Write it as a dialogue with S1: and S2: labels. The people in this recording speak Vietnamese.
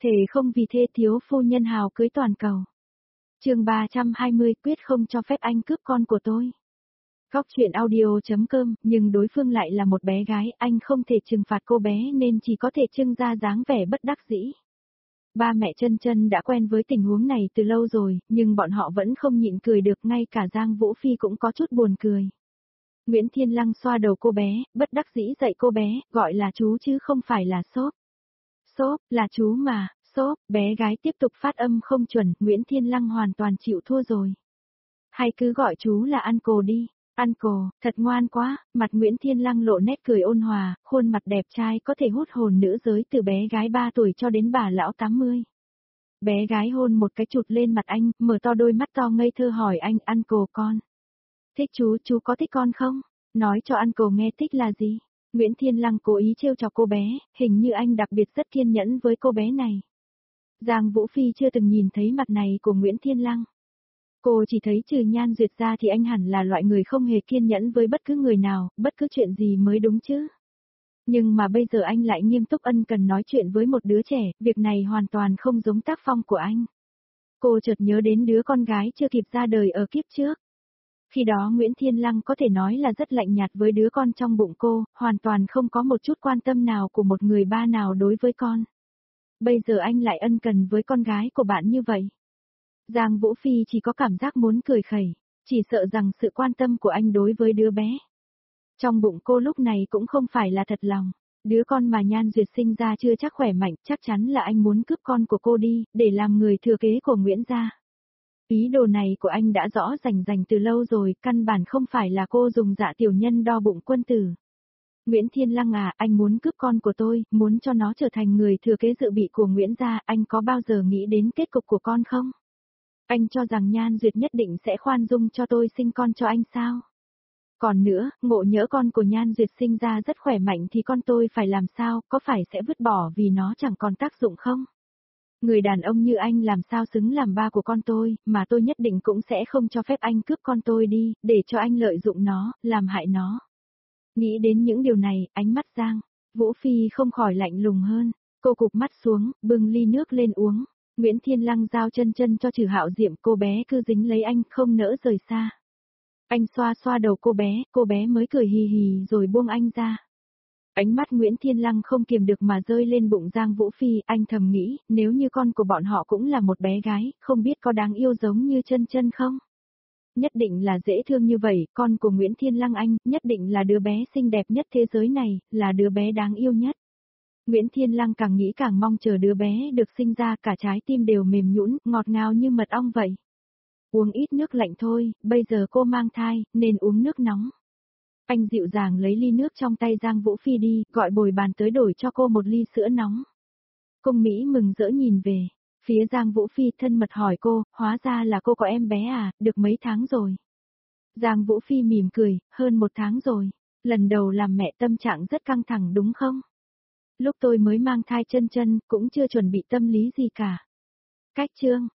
S1: Thề không vì thê thiếu phu nhân hào cưới toàn cầu. Chương 320 quyết không cho phép anh cướp con của tôi. Góc chuyện audio.com, nhưng đối phương lại là một bé gái, anh không thể trừng phạt cô bé nên chỉ có thể trưng ra dáng vẻ bất đắc dĩ. Ba mẹ Chân Chân đã quen với tình huống này từ lâu rồi, nhưng bọn họ vẫn không nhịn cười được, ngay cả Giang Vũ Phi cũng có chút buồn cười. Nguyễn Thiên Lăng xoa đầu cô bé, bất đắc dĩ dạy cô bé, gọi là chú chứ không phải là Xốp. Xốp, là chú mà, Xốp, bé gái tiếp tục phát âm không chuẩn, Nguyễn Thiên Lăng hoàn toàn chịu thua rồi. Hay cứ gọi chú là Uncle đi. Uncle, thật ngoan quá, mặt Nguyễn Thiên Lăng lộ nét cười ôn hòa, khuôn mặt đẹp trai có thể hút hồn nữ giới từ bé gái 3 tuổi cho đến bà lão 80. Bé gái hôn một cái chụt lên mặt anh, mở to đôi mắt to ngây thơ hỏi anh, Uncle con. Thích chú có thích con không? Nói cho Uncle nghe thích là gì? Nguyễn Thiên Lăng cố ý trêu chọc cô bé, hình như anh đặc biệt rất kiên nhẫn với cô bé này. Giang Vũ Phi chưa từng nhìn thấy mặt này của Nguyễn Thiên Lăng. Cô chỉ thấy trừ Nhan Duyệt ra thì anh hẳn là loại người không hề kiên nhẫn với bất cứ người nào, bất cứ chuyện gì mới đúng chứ. Nhưng mà bây giờ anh lại nghiêm túc ân cần nói chuyện với một đứa trẻ, việc này hoàn toàn không giống tác phong của anh. Cô chợt nhớ đến đứa con gái chưa kịp ra đời ở kiếp trước. Khi đó Nguyễn Thiên Lăng có thể nói là rất lạnh nhạt với đứa con trong bụng cô, hoàn toàn không có một chút quan tâm nào của một người ba nào đối với con. Bây giờ anh lại ân cần với con gái của bạn như vậy. Giang Vũ Phi chỉ có cảm giác muốn cười khẩy, chỉ sợ rằng sự quan tâm của anh đối với đứa bé trong bụng cô lúc này cũng không phải là thật lòng. Đứa con mà Nhan Duyệt sinh ra chưa chắc khỏe mạnh, chắc chắn là anh muốn cướp con của cô đi, để làm người thừa kế của Nguyễn gia. Ý đồ này của anh đã rõ rành từ lâu rồi, căn bản không phải là cô dùng dạ tiểu nhân đo bụng quân tử. Nguyễn Thiên Lăng à, anh muốn cướp con của tôi, muốn cho nó trở thành người thừa kế dự bị của Nguyễn gia, anh có bao giờ nghĩ đến kết cục của con không? Anh cho rằng Nhan Duyệt nhất định sẽ khoan dung cho tôi sinh con cho anh sao? Còn nữa, ngộ nhỡ con của Nhan Duyệt sinh ra rất khỏe mạnh thì con tôi phải làm sao, có phải sẽ vứt bỏ vì nó chẳng còn tác dụng không? Người đàn ông như anh làm sao xứng làm ba của con tôi, mà tôi nhất định cũng sẽ không cho phép anh cướp con tôi đi, để cho anh lợi dụng nó, làm hại nó. Nghĩ đến những điều này, ánh mắt Giang Vũ Phi không khỏi lạnh lùng hơn, cô cụp mắt xuống, bưng ly nước lên uống. Nguyễn Thiên Lăng giao Chân Chân cho Trừ Hạo Diệm, cô bé cứ dính lấy anh, không nỡ rời xa. Anh xoa xoa đầu cô bé mới cười hì hì rồi buông anh ra. Ánh mắt Nguyễn Thiên Lăng không kiềm được mà rơi lên bụng Giang Vũ Phi, anh thầm nghĩ, nếu như con của bọn họ cũng là một bé gái, không biết có đáng yêu giống như Chân Chân không? Nhất định là dễ thương như vậy, con của Nguyễn Thiên Lăng anh, nhất định là đứa bé xinh đẹp nhất thế giới này, là đứa bé đáng yêu nhất. Nguyễn Thiên Lăng càng nghĩ càng mong chờ đứa bé được sinh ra, cả trái tim đều mềm nhũn, ngọt ngào như mật ong vậy. Uống ít nước lạnh thôi, bây giờ cô mang thai, nên uống nước nóng. Anh dịu dàng lấy ly nước trong tay Giang Vũ Phi đi, gọi bồi bàn tới đổi cho cô một ly sữa nóng. Cung Mỹ mừng rỡ nhìn về, phía Giang Vũ Phi thân mật hỏi cô, hóa ra là cô có em bé à, được mấy tháng rồi? Giang Vũ Phi mỉm cười, hơn 1 tháng rồi, lần đầu làm mẹ tâm trạng rất căng thẳng đúng không? Lúc tôi mới mang thai Chân Chân, cũng chưa chuẩn bị tâm lý gì cả. Cách chương